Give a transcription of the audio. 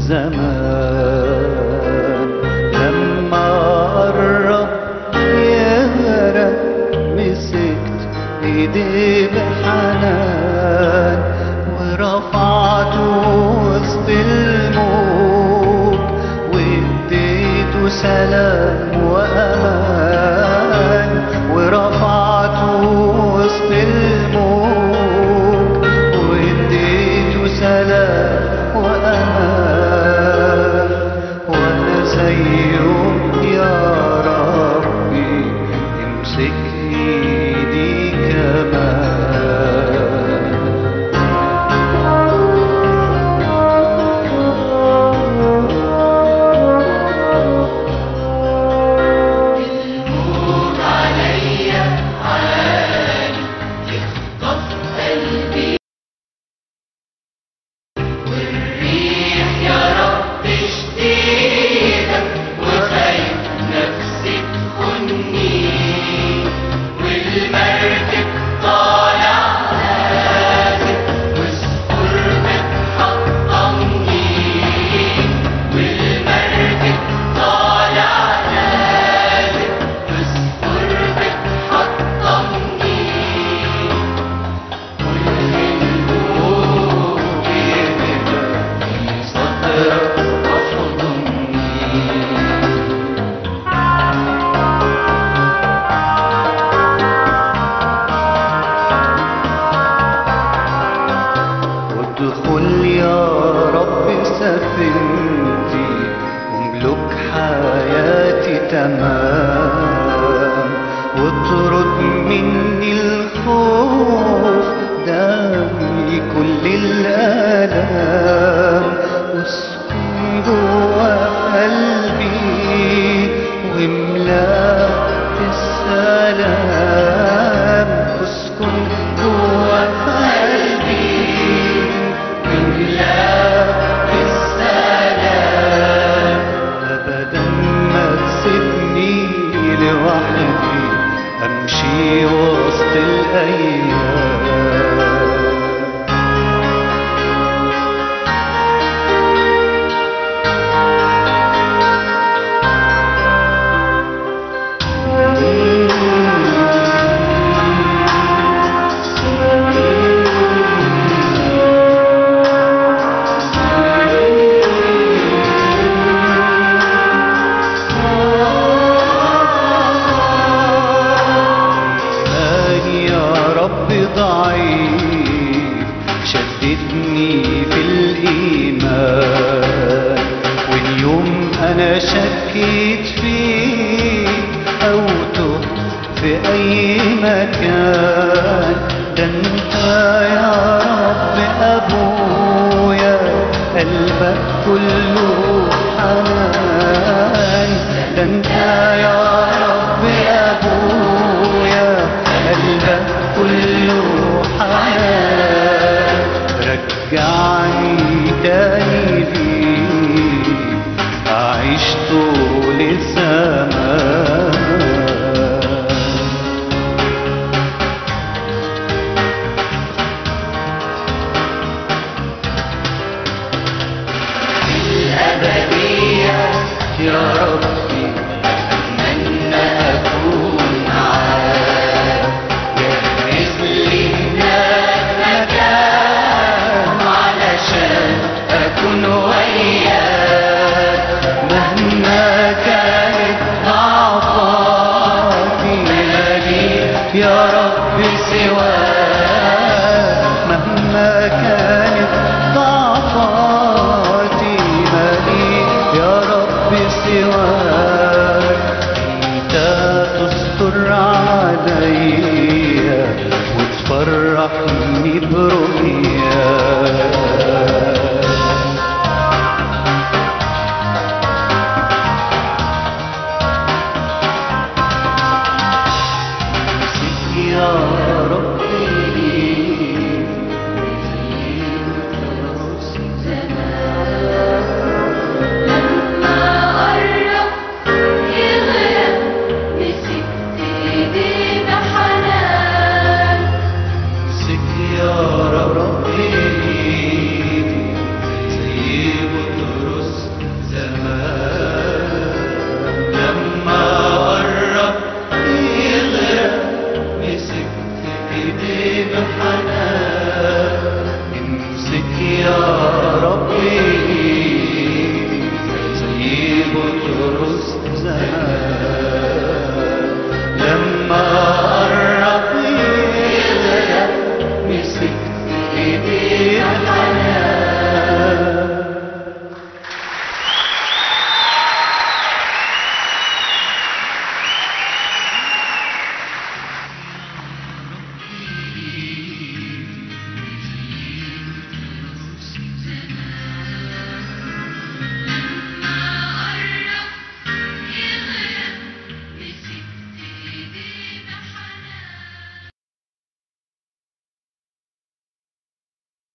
زمان. لما قرب يغرق مسكت ايديه بحنان، ورفعته وسط الموج واديته سلام وامان. ورفعته وسط الموج واديته سلام وامان. وانا زيهم يا ربي امسك ايدي كمان. الموج عليا عالي يخطف قلبي، والريح يا رب شديدة وخايف نفسي تخني، والمركب طالع نازل والسحور بتحطمني، والمركب طالع نازل والسحور بتحطمني، والهدوء بيبقى في صدرك وحضني. وادخل يا رب سفينتي واملك حياتي تمام. واطرد مني الخوف داوي كل الآلام. واسكن جوا قلبي واملاه السلام. اسكن جوا قلبي واملاه السلام. أبدا ما تسيبني لوحدي أمشي وسط الأيام. إيماني يا رب ضعيف شددني في الإيمان. واليوم أنا شكيت فيك أو تهت في أي مكان. ده أنت يا رب أبويا قلبك كله حنان. ده أنت يا رب أبويا قلبك كله حنان. رجعني تاني ليك أعيش طول الزمان. الأبدية يا ربي أتمنى أكون معاك، جهز لي هناك مكان علشان أكون وياك. مهما كانت ضعفاتي ماليش يا رب سواك. مهما كانت ضعفاتي ماليش يا رب سواك. انت تستر عليا وتفرحني برؤياك. يا ربي لما قرب يغرق مسكت ايدي بحنان. امسك يا ربي بحنان امسك يا ربي